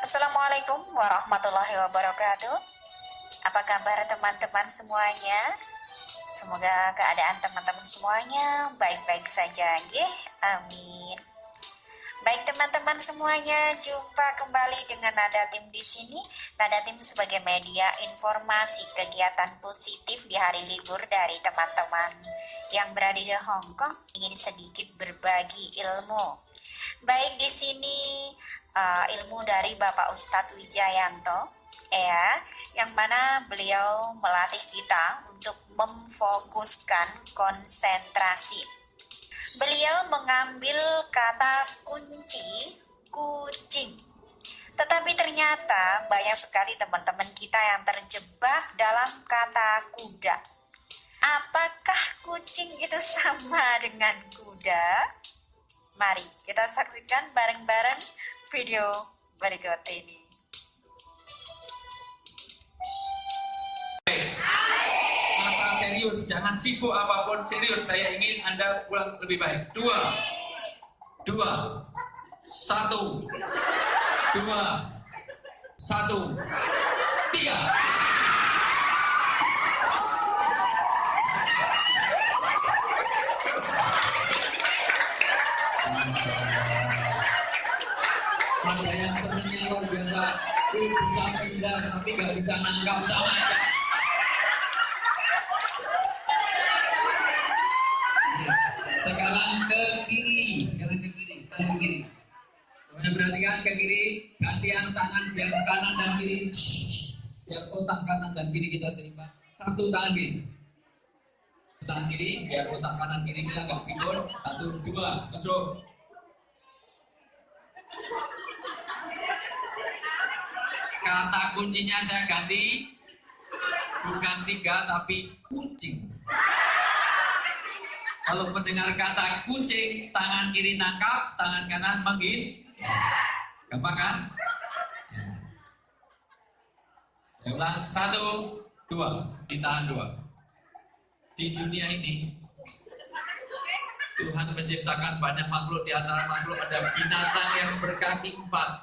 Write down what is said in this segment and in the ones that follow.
Assalamualaikum warahmatullahi wabarakatuh. Apa kabar teman-teman semuanya? Semoga keadaan teman-teman semuanya baik-baik saja, nggih. Amin. Baik teman-teman semuanya, jumpa kembali dengan Nada Tim di sini. Nada Tim sebagai media informasi kegiatan positif di hari libur dari teman-teman yang berada di Hong Kong, ingin sedikit berbagi ilmu. Baik, di sini ilmu dari Bapak Ustadz Wijayanto, yang mana beliau melatih kita untuk memfokuskan konsentrasi. Beliau mengambil kata kunci kucing. Tetapi ternyata banyak sekali teman-teman kita yang terjebak dalam kata kuda. Apakah kucing itu sama dengan kuda? Mari kita saksikan bareng-bareng video berikut ini. Masa serius, jangan sibuk apapun, serius. Saya ingin Anda pulang lebih baik. 2, 1, 2, 1, 3. Ada yang temennya luar biasa, bisa pindah tapi nggak bisa nangkap, sama aja. Sekarang ke kiri. Semuanya perhatikan ke kiri, gantian tangan biar kanan dan kiri. Biar otak kanan dan kiri kita seimbang. Satu tangan kiri. Tangan kiri biar otak kanan kiri kita nggak pikun. 1, 2, masuk. Kata kuncinya saya ganti, bukan 3 tapi kucing. Kalau mendengar kata kucing, tangan kiri nangkap, tangan kanan menggin. Gampang kan? Ya. Ulang 1, 2, ditahan 2. Di dunia ini Tuhan menciptakan banyak makhluk. Di antara makhluk ada binatang yang berkaki 4.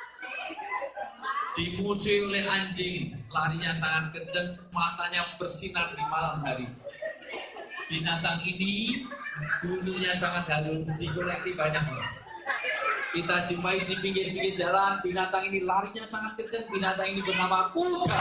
Dimusuhi oleh anjing, larinya sangat kencang, matanya bersinar di malam hari. Binatang ini bulunya sangat halus, dikoleksi banyak. Kita jumpai di pinggir-pinggir jalan, binatang ini larinya sangat kencang. Binatang ini bernama kuda.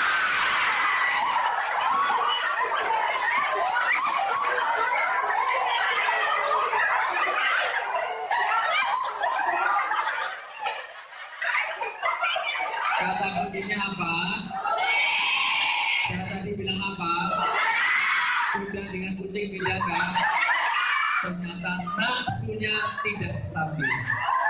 Kata kuncinya apa? Saya tadi bilang apa? Kuda dengan kucing beda kan? Ternyata nafsunya tidak stabil.